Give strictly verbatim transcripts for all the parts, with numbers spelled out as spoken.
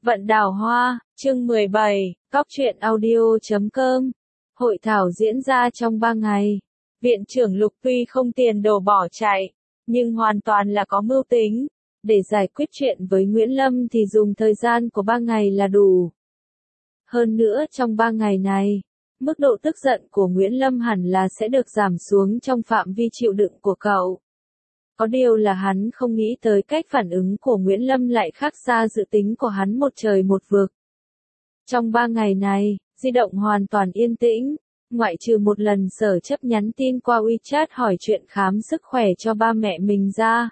Vận đào hoa, chương mười bảy, góc truyện audio chấm com. Hội thảo diễn ra trong ba ngày. Viện trưởng Lục tuy không tiền đồ bỏ chạy, nhưng hoàn toàn là có mưu tính. Để giải quyết chuyện với Nguyễn Lâm thì dùng thời gian của ba ngày là đủ. Hơn nữa trong ba ngày này, mức độ tức giận của Nguyễn Lâm hẳn là sẽ được giảm xuống trong phạm vi chịu đựng của cậu. Có điều là hắn không nghĩ tới cách phản ứng của Nguyễn Lâm lại khác xa dự tính của hắn một trời một vực. Trong ba ngày này, di động hoàn toàn yên tĩnh, ngoại trừ một lần Sở Chấp nhắn tin qua WeChat hỏi chuyện khám sức khỏe cho ba mẹ mình ra.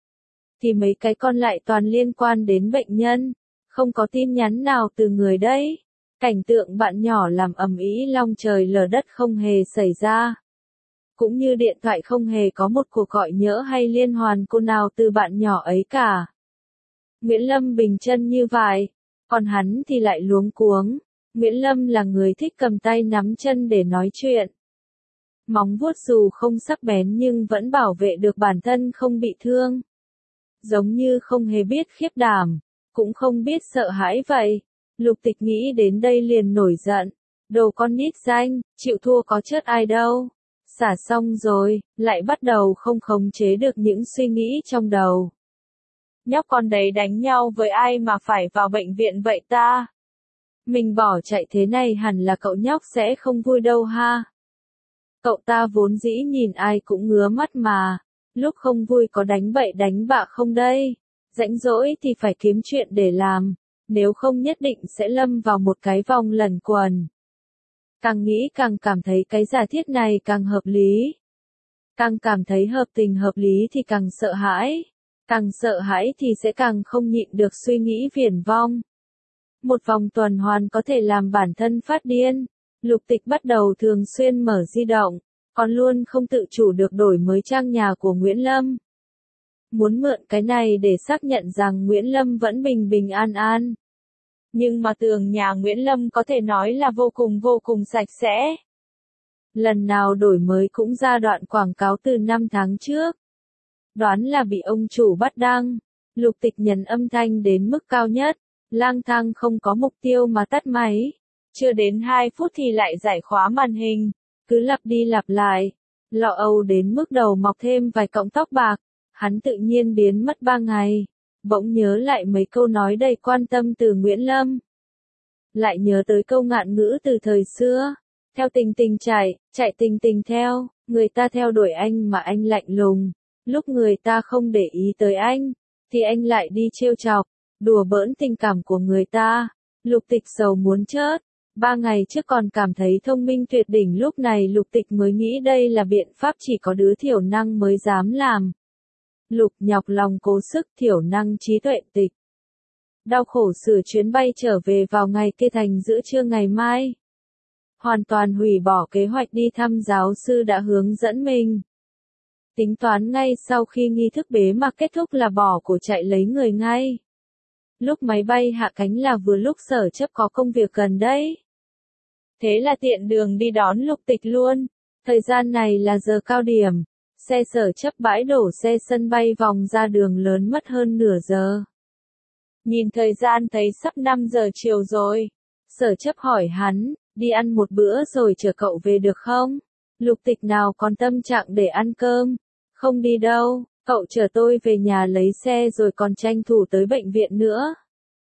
Thì mấy cái còn lại toàn liên quan đến bệnh nhân, không có tin nhắn nào từ người đấy. Cảnh tượng bạn nhỏ làm ầm ĩ long trời lở đất không hề xảy ra. Cũng như điện thoại không hề có một cuộc gọi nhỡ hay liên hoàn cô nào từ bạn nhỏ ấy cả. Nguyễn Lâm bình chân như vậy, còn hắn thì lại luống cuống. Nguyễn Lâm là người thích cầm tay nắm chân để nói chuyện. Móng vuốt dù không sắc bén nhưng vẫn bảo vệ được bản thân không bị thương. Giống như không hề biết khiếp đảm, cũng không biết sợ hãi vậy. Lục Tịch nghĩ đến đây liền nổi giận. Đồ con nít danh, chịu thua có chết ai đâu. Xả xong rồi, lại bắt đầu không khống chế được những suy nghĩ trong đầu. Nhóc con đấy đánh nhau với ai mà phải vào bệnh viện vậy ta? Mình bỏ chạy thế này hẳn là cậu nhóc sẽ không vui đâu ha. Cậu ta vốn dĩ nhìn ai cũng ngứa mắt mà. Lúc không vui có đánh bậy đánh bạ không đây? Rãnh rỗi thì phải kiếm chuyện để làm. Nếu không nhất định sẽ lâm vào một cái vòng lẩn quẩn. Càng nghĩ càng cảm thấy cái giả thiết này càng hợp lý. Càng cảm thấy hợp tình hợp lý thì càng sợ hãi. Càng sợ hãi thì sẽ càng không nhịn được suy nghĩ viển vông. Một vòng tuần hoàn có thể làm bản thân phát điên. Lục Tịch bắt đầu thường xuyên mở di động, còn luôn không tự chủ được đổi mới trang nhà của Nguyễn Lâm. Muốn mượn cái này để xác nhận rằng Nguyễn Lâm vẫn bình bình an an. Nhưng mà tường nhà Nguyễn Lâm có thể nói là vô cùng vô cùng sạch sẽ. Lần nào đổi mới cũng ra đoạn quảng cáo từ năm tháng trước. Đoán là bị ông chủ bắt đăng. Lục Tịch nhấn âm thanh đến mức cao nhất, lang thang không có mục tiêu mà tắt máy. Chưa đến hai phút thì lại giải khóa màn hình, cứ lặp đi lặp lại. Lo âu đến mức đầu mọc thêm vài cọng tóc bạc, hắn tự nhiên biến mất ba ngày. Bỗng nhớ lại mấy câu nói đầy quan tâm từ Nguyễn Lâm. Lại nhớ tới câu ngạn ngữ từ thời xưa. Theo tình tình chạy, chạy tình tình theo, người ta theo đuổi anh mà anh lạnh lùng. Lúc người ta không để ý tới anh, thì anh lại đi trêu chọc, đùa bỡn tình cảm của người ta. Lục Tịch sầu muốn chết. Ba ngày trước còn cảm thấy thông minh tuyệt đỉnh, lúc này Lục Tịch mới nghĩ đây là biện pháp chỉ có đứa thiểu năng mới dám làm. Lục nhọc lòng cố sức thiểu năng trí tuệ Tịch. Đau khổ sửa chuyến bay trở về vào ngày kia thành giữa trưa ngày mai. Hoàn toàn hủy bỏ kế hoạch đi thăm giáo sư đã hướng dẫn mình. Tính toán ngay sau khi nghi thức bế mạc kết thúc là bỏ của chạy lấy người ngay. Lúc máy bay hạ cánh là vừa lúc Sở Chấp có công việc gần đấy. Thế là tiện đường đi đón Lục Tịch luôn. Thời gian này là giờ cao điểm. Xe Sở Chấp bãi đổ xe sân bay vòng ra đường lớn mất hơn nửa giờ. Nhìn thời gian thấy sắp năm giờ chiều rồi. Sở Chấp hỏi hắn, đi ăn một bữa rồi chở cậu về được không? Lục Tịch nào còn tâm trạng để ăn cơm. Không đi đâu, cậu chở tôi về nhà lấy xe rồi còn tranh thủ tới bệnh viện nữa.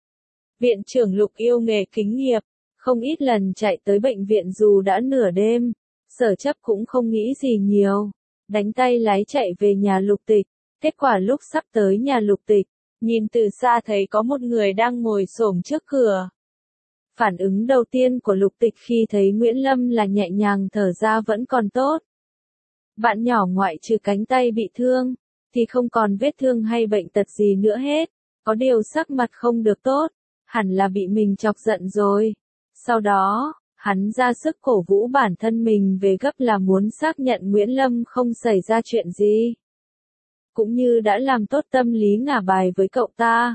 Viện trưởng Lục yêu nghề kính nghiệp, không ít lần chạy tới bệnh viện dù đã nửa đêm. Sở Chấp cũng không nghĩ gì nhiều. Đánh tay lái chạy về nhà Lục Tịch. Kết quả lúc sắp tới nhà Lục Tịch, nhìn từ xa thấy có một người đang ngồi xổm trước cửa. Phản ứng đầu tiên của Lục Tịch khi thấy Nguyễn Lâm là nhẹ nhàng thở ra vẫn còn tốt. Bạn nhỏ ngoại trừ cánh tay bị thương, thì không còn vết thương hay bệnh tật gì nữa hết. Có điều sắc mặt không được tốt, hẳn là bị mình chọc giận rồi. Sau đó, hắn ra sức cổ vũ bản thân mình về gấp là muốn xác nhận Nguyễn Lâm không xảy ra chuyện gì. Cũng như đã làm tốt tâm lý ngả bài với cậu ta.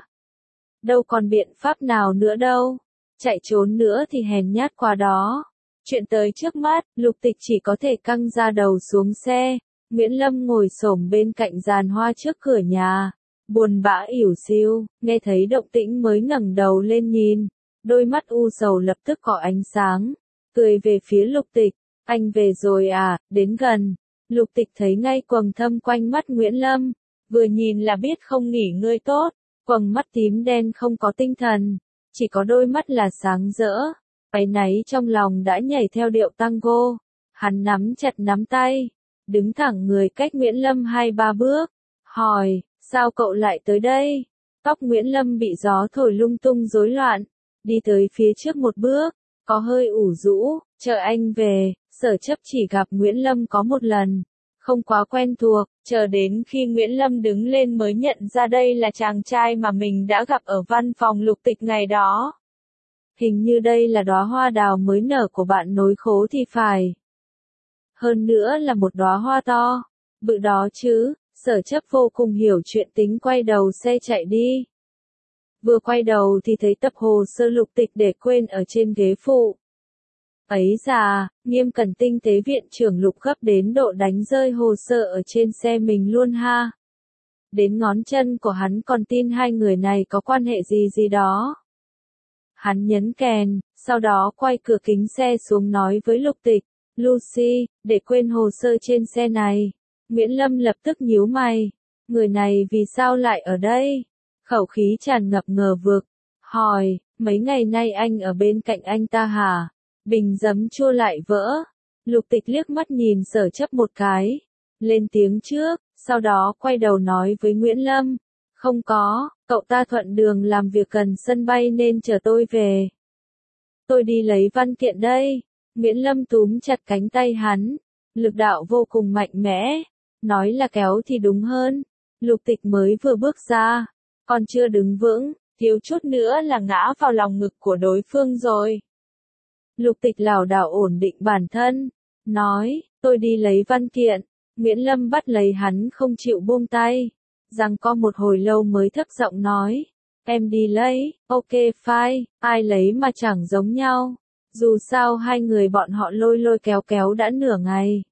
Đâu còn biện pháp nào nữa đâu. Chạy trốn nữa thì hèn nhát quá đó. Chuyện tới trước mắt, Lục Tịch chỉ có thể căng ra đầu xuống xe. Nguyễn Lâm ngồi xổm bên cạnh giàn hoa trước cửa nhà. buồn bã ỉu xìu, nghe thấy động tĩnh mới ngẩng đầu lên nhìn, đôi mắt u sầu lập tức có ánh sáng, cười về phía Lục Tịch, anh về rồi à, đến gần. Lục Tịch thấy ngay quầng thâm quanh mắt Nguyễn Lâm, vừa nhìn là biết không nghỉ ngơi tốt, quầng mắt tím đen không có tinh thần, chỉ có đôi mắt là sáng rỡ, áy náy trong lòng đã nhảy theo điệu tango, hắn nắm chặt nắm tay, đứng thẳng người cách Nguyễn Lâm hai ba bước, hỏi, sao cậu lại tới đây? Tóc Nguyễn Lâm bị gió thổi lung tung rối loạn, đi tới phía trước một bước, có hơi ủ rũ, chờ anh về. Sở Chấp chỉ gặp Nguyễn Lâm có một lần, không quá quen thuộc, chờ đến khi Nguyễn Lâm đứng lên mới nhận ra đây là chàng trai mà mình đã gặp ở văn phòng Lục Tịch ngày đó. Hình như đây là đóa hoa đào mới nở của bạn nối khố thì phải. Hơn nữa là một đóa hoa to, bự đó chứ. Sở Chấp vô cùng hiểu chuyện tính, quay đầu xe chạy đi. Vừa quay đầu thì thấy tập hồ sơ Lục Tịch để quên ở trên ghế phụ. Ấy già, Nghiêm Cẩn tinh tế viện trưởng Lục gấp đến độ đánh rơi hồ sơ ở trên xe mình luôn ha. Đến ngón chân của hắn còn tin hai người này có quan hệ gì gì đó. Hắn nhấn kèn, sau đó quay cửa kính xe xuống nói với Lục Tịch, Lucy, để quên hồ sơ trên xe này. Nguyễn Lâm lập tức nhíu mày, người này vì sao lại ở đây? Khẩu khí tràn ngập ngờ vực, hỏi, mấy ngày nay anh ở bên cạnh anh ta hả? Bình giấm chua lại vỡ. Lục Tịch liếc mắt nhìn Sở Chấp một cái, lên tiếng trước, sau đó quay đầu nói với Nguyễn Lâm, không có, cậu ta thuận đường làm việc gần sân bay nên chờ tôi về. Tôi đi lấy văn kiện đây. Nguyễn Lâm túm chặt cánh tay hắn, lực đạo vô cùng mạnh mẽ, nói là kéo thì đúng hơn. Lục Tịch mới vừa bước ra, còn chưa đứng vững, thiếu chút nữa là ngã vào lòng ngực của đối phương rồi. Lục Tịch lảo đảo ổn định bản thân, nói, tôi đi lấy văn kiện. Nguyễn Lâm bắt lấy hắn không chịu buông tay, giằng co một hồi lâu mới thấp giọng nói, em đi lấy, ok fine, ai lấy mà chẳng giống nhau. Dù sao hai người bọn họ lôi lôi kéo kéo đã nửa ngày.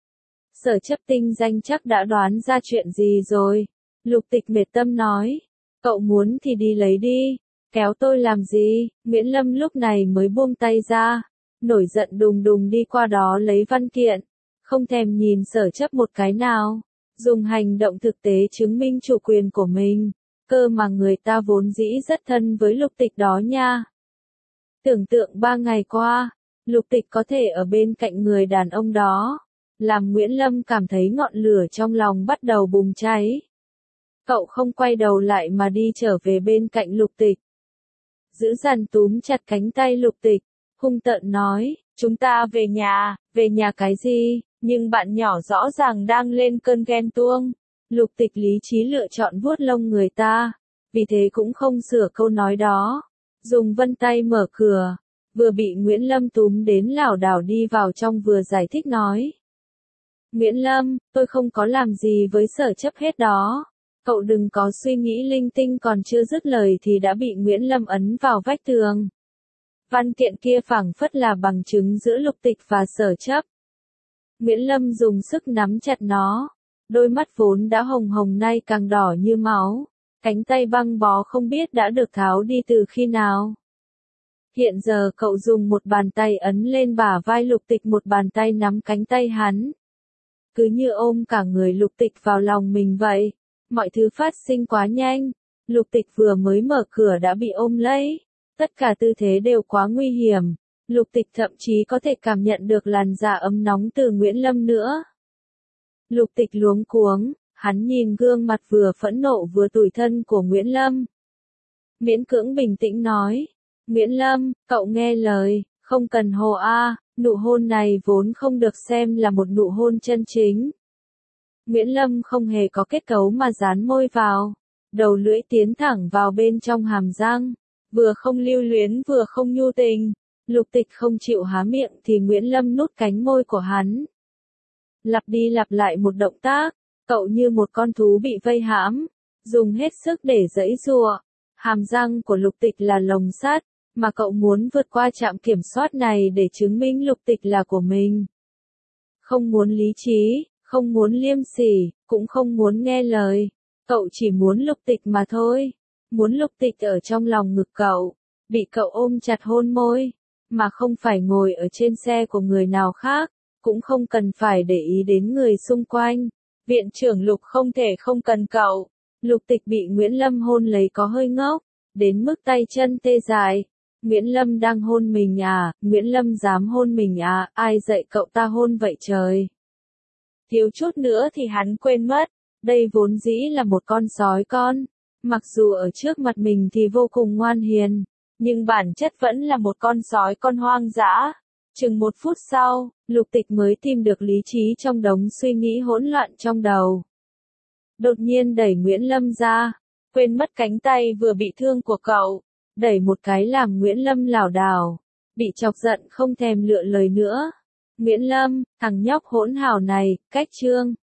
Sở Chấp tinh danh chắc đã đoán ra chuyện gì rồi. Lục Tịch mệt tâm nói, cậu muốn thì đi lấy đi, kéo tôi làm gì? Nguyễn Lâm lúc này mới buông tay ra, nổi giận đùng đùng đi qua đó lấy văn kiện, không thèm nhìn Sở Chấp một cái nào, dùng hành động thực tế chứng minh chủ quyền của mình, cơ mà người ta vốn dĩ rất thân với Lục Tịch đó nha. Tưởng tượng ba ngày qua, Lục Tịch có thể ở bên cạnh người đàn ông đó, làm Nguyễn Lâm cảm thấy ngọn lửa trong lòng bắt đầu bùng cháy. Cậu không quay đầu lại mà đi trở về bên cạnh Lục Tịch. Giữ dằn túm chặt cánh tay Lục Tịch, hung tợn nói, chúng ta về nhà, về nhà cái gì, nhưng bạn nhỏ rõ ràng đang lên cơn ghen tuông. Lục Tịch lý trí lựa chọn vuốt lông người ta, vì thế cũng không sửa câu nói đó. Dùng vân tay mở cửa, vừa bị Nguyễn Lâm túm đến lảo đảo đi vào trong vừa giải thích nói. Nguyễn Lâm, tôi không có làm gì với Sở Chấp hết đó. Cậu đừng có suy nghĩ linh tinh, còn chưa dứt lời thì đã bị Nguyễn Lâm ấn vào vách tường. Văn kiện kia phảng phất là bằng chứng giữa Lục Tịch và Sở Chấp. Nguyễn Lâm dùng sức nắm chặt nó, đôi mắt vốn đã hồng hồng nay càng đỏ như máu. Cánh tay băng bó không biết đã được tháo đi từ khi nào. Hiện giờ cậu dùng một bàn tay ấn lên bả vai Lục Tịch, một bàn tay nắm cánh tay hắn. Cứ như ôm cả người Lục Tịch vào lòng mình vậy. Mọi thứ phát sinh quá nhanh. Lục Tịch vừa mới mở cửa đã bị ôm lấy. Tất cả tư thế đều quá nguy hiểm. Lục Tịch thậm chí có thể cảm nhận được làn da ấm nóng từ Nguyễn Lâm nữa. Lục Tịch luống cuống. Hắn nhìn gương mặt vừa phẫn nộ vừa tủi thân của Nguyễn Lâm. Miễn cưỡng bình tĩnh nói, Nguyễn Lâm, cậu nghe lời, không cần hồ a, nụ hôn này vốn không được xem là một nụ hôn chân chính. Nguyễn Lâm không hề có kết cấu mà dán môi vào, đầu lưỡi tiến thẳng vào bên trong hàm răng, vừa không lưu luyến vừa không nhu tình. Lục Tịch không chịu há miệng thì Nguyễn Lâm nút cánh môi của hắn. Lặp đi lặp lại một động tác. Cậu như một con thú bị vây hãm, dùng hết sức để giãy giụa. Hàm răng của Lục Tịch là lồng sắt, mà cậu muốn vượt qua trạm kiểm soát này để chứng minh Lục Tịch là của mình. Không muốn lý trí, không muốn liêm sỉ, cũng không muốn nghe lời. Cậu chỉ muốn Lục Tịch mà thôi. Muốn Lục Tịch ở trong lòng ngực cậu, bị cậu ôm chặt hôn môi, mà không phải ngồi ở trên xe của người nào khác, cũng không cần phải để ý đến người xung quanh. Viện trưởng Lục không thể không cần cậu. Lục Tịch bị Nguyễn Lâm hôn lấy có hơi ngốc, đến mức tay chân tê dại. Nguyễn Lâm đang hôn mình à, Nguyễn Lâm dám hôn mình à, ai dạy cậu ta hôn vậy trời. Thiếu chút nữa thì hắn quên mất, đây vốn dĩ là một con sói con. Mặc dù ở trước mặt mình thì vô cùng ngoan hiền, nhưng bản chất vẫn là một con sói con hoang dã. Chừng một phút sau, Lục Tịch mới tìm được lý trí trong đống suy nghĩ hỗn loạn trong đầu. Đột nhiên đẩy Nguyễn Lâm ra, quên mất cánh tay vừa bị thương của cậu, đẩy một cái làm Nguyễn Lâm lảo đảo, bị chọc giận không thèm lựa lời nữa. Nguyễn Lâm, thằng nhóc hỗn hào này, cách trương.